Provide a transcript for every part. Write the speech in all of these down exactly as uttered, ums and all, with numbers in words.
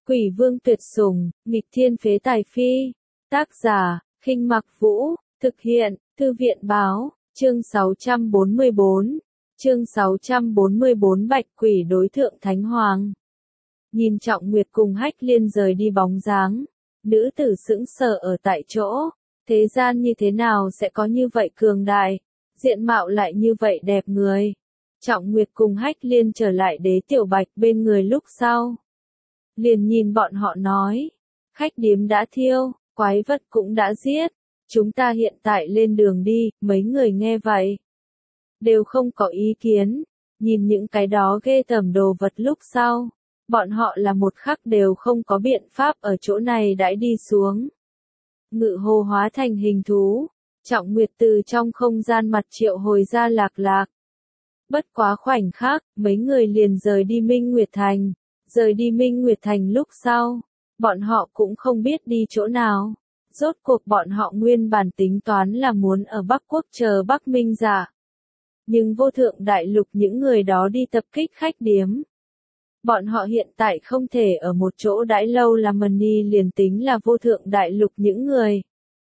Quỷ vương tuyệt sủng, nghịch thiên phế tài phi. Tác giả, Khinh Mặc Vũ, thực hiện, Thư viện báo, chương sáu trăm bốn mươi bốn. Chương sáu trăm bốn mươi bốn Bạch Quỷ đối thượng Thánh Hoàng. Nhìn Trọng Nguyệt cùng Hách Liên rời đi bóng dáng, nữ tử sững sờ ở tại chỗ, thế gian như thế nào sẽ có như vậy cường đại, diện mạo lại như vậy đẹp người. Trọng Nguyệt cùng Hách Liên trở lại Đế Tiểu Bạch bên người lúc sau. Liền nhìn bọn họ nói, khách điếm đã thiêu, quái vật cũng đã giết, chúng ta hiện tại lên đường đi, mấy người nghe vậy. Đều không có ý kiến, nhìn những cái đó ghê tởm đồ vật lúc sau, bọn họ là một khắc đều không có biện pháp ở chỗ này đãi đi xuống. Ngự hồ hóa thành hình thú, Trọng Nguyệt từ trong không gian mặt triệu hồi ra Lạc Lạc. Bất quá khoảnh khắc, mấy người liền rời đi Minh Nguyệt Thành. Rời đi Minh Nguyệt Thành lúc sau, bọn họ cũng không biết đi chỗ nào. Rốt cuộc bọn họ nguyên bản tính toán là muốn ở Bắc Quốc chờ Bắc Minh Dạ. Nhưng vô thượng đại lục những người đó đi tập kích khách điếm. Bọn họ hiện tại không thể ở một chỗ đãi lâu là money liền tính là vô thượng đại lục những người.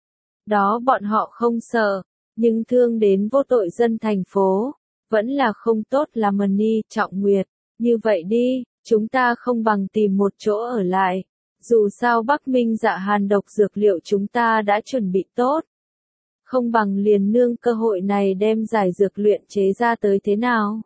Đó bọn họ không sợ, nhưng thương đến vô tội dân thành phố, vẫn là không tốt là money. Trọng Nguyệt, như vậy đi, chúng ta không bằng tìm một chỗ ở lại. Dù sao Bắc Minh Dạ hàn độc dược liệu chúng ta đã chuẩn bị tốt. Không bằng liền nương cơ hội này đem giải dược luyện chế ra tới thế nào?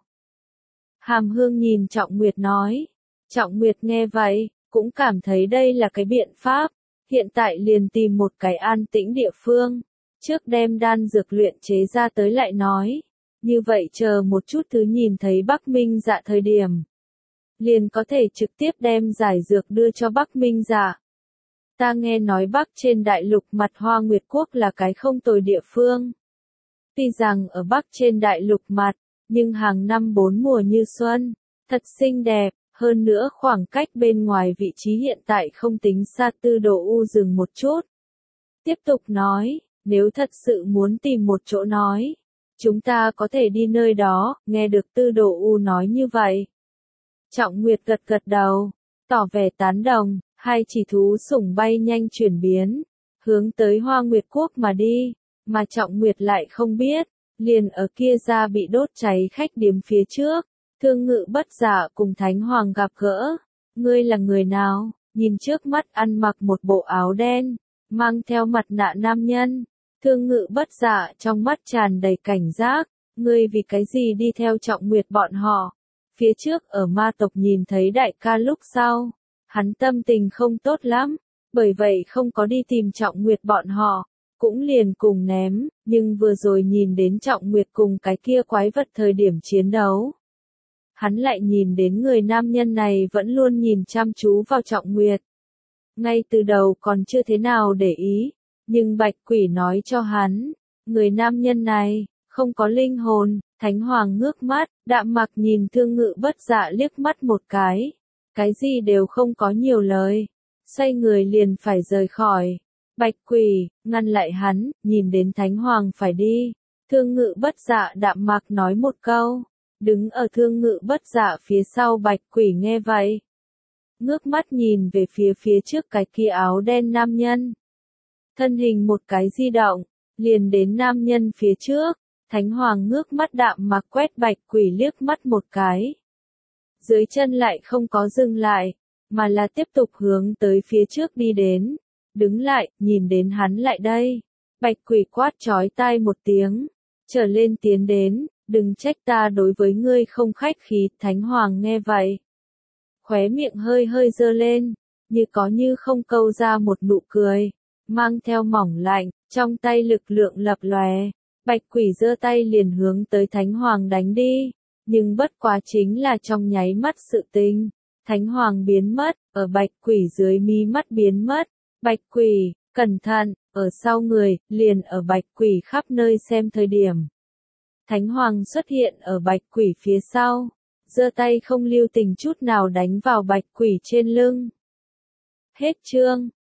Hàm Hương nhìn Trọng Nguyệt nói. Trọng Nguyệt nghe vậy, cũng cảm thấy đây là cái biện pháp. Hiện tại liền tìm một cái an tĩnh địa phương. Trước đem đan dược luyện chế ra tới lại nói. Như vậy chờ một chút thứ nhìn thấy Bắc Minh Dạ thời điểm. Liền có thể trực tiếp đem giải dược đưa cho Bắc Minh Dạ. Ta nghe nói Bắc trên đại lục mặt Hoa Nguyệt Quốc là cái không tồi địa phương. Tuy rằng ở Bắc trên đại lục mặt, nhưng hàng năm bốn mùa như xuân, thật xinh đẹp, hơn nữa khoảng cách bên ngoài vị trí hiện tại không tính xa Tư Đồ U dừng một chút. Tiếp tục nói, nếu thật sự muốn tìm một chỗ nói, chúng ta có thể đi nơi đó, nghe được Tư Đồ U nói như vậy. Trọng Nguyệt gật gật đầu, tỏ vẻ tán đồng, hai chỉ thú sủng bay nhanh chuyển biến, hướng tới Hoa Nguyệt Quốc mà đi, mà Trọng Nguyệt lại không biết, liền ở kia ra bị đốt cháy khách điếm phía trước, Thương Ngự Bất Dạ cùng Thánh Hoàng gặp gỡ. Ngươi là người nào? Nhìn trước mắt ăn mặc một bộ áo đen, mang theo mặt nạ nam nhân, Thương Ngự Bất Dạ trong mắt tràn đầy cảnh giác, ngươi vì cái gì đi theo Trọng Nguyệt bọn họ? Phía trước ở ma tộc nhìn thấy đại ca lúc sau, hắn tâm tình không tốt lắm, bởi vậy không có đi tìm Trọng Nguyệt bọn họ, cũng liền cùng ném, nhưng vừa rồi nhìn đến Trọng Nguyệt cùng cái kia quái vật thời điểm chiến đấu. Hắn lại nhìn đến người nam nhân này vẫn luôn nhìn chăm chú vào Trọng Nguyệt. Ngay từ đầu còn chưa thế nào để ý, nhưng Bạch Quỷ nói cho hắn, người nam nhân này, không có linh hồn. Thánh Hoàng ngước mắt, đạm mặc nhìn Thương Ngự Bất Dạ liếc mắt một cái. Cái gì đều không có nhiều lời. Xoay người liền phải rời khỏi. Bạch Quỷ, ngăn lại hắn, nhìn đến Thánh Hoàng phải đi. Thương Ngự Bất Dạ đạm mặc nói một câu. Đứng ở Thương Ngự Bất Dạ phía sau Bạch Quỷ nghe vậy. Ngước mắt nhìn về phía phía trước cái kia áo đen nam nhân. Thân hình một cái di động, liền đến nam nhân phía trước. Thánh Hoàng ngước mắt đạm mặc quét Bạch Quỷ liếc mắt một cái. Dưới chân lại không có dừng lại, mà là tiếp tục hướng tới phía trước đi đến. Đứng lại, nhìn đến hắn lại đây. Bạch Quỷ quát chói tai một tiếng. Trở lên tiến đến, đừng trách ta đối với ngươi không khách khí. Thánh Hoàng nghe vậy. Khóe miệng hơi hơi dơ lên, như có như không câu ra một nụ cười. Mang theo mỏng lạnh, trong tay lực lượng lập lòe. Bạch Quỷ giơ tay liền hướng tới Thánh Hoàng đánh đi, nhưng bất quá chính là trong nháy mắt sự tình. Thánh Hoàng biến mất, ở Bạch Quỷ dưới mí mắt biến mất. Bạch Quỷ, cẩn thận, ở sau người, liền ở Bạch Quỷ khắp nơi xem thời điểm. Thánh Hoàng xuất hiện ở Bạch Quỷ phía sau, giơ tay không lưu tình chút nào đánh vào Bạch Quỷ trên lưng. Hết chương.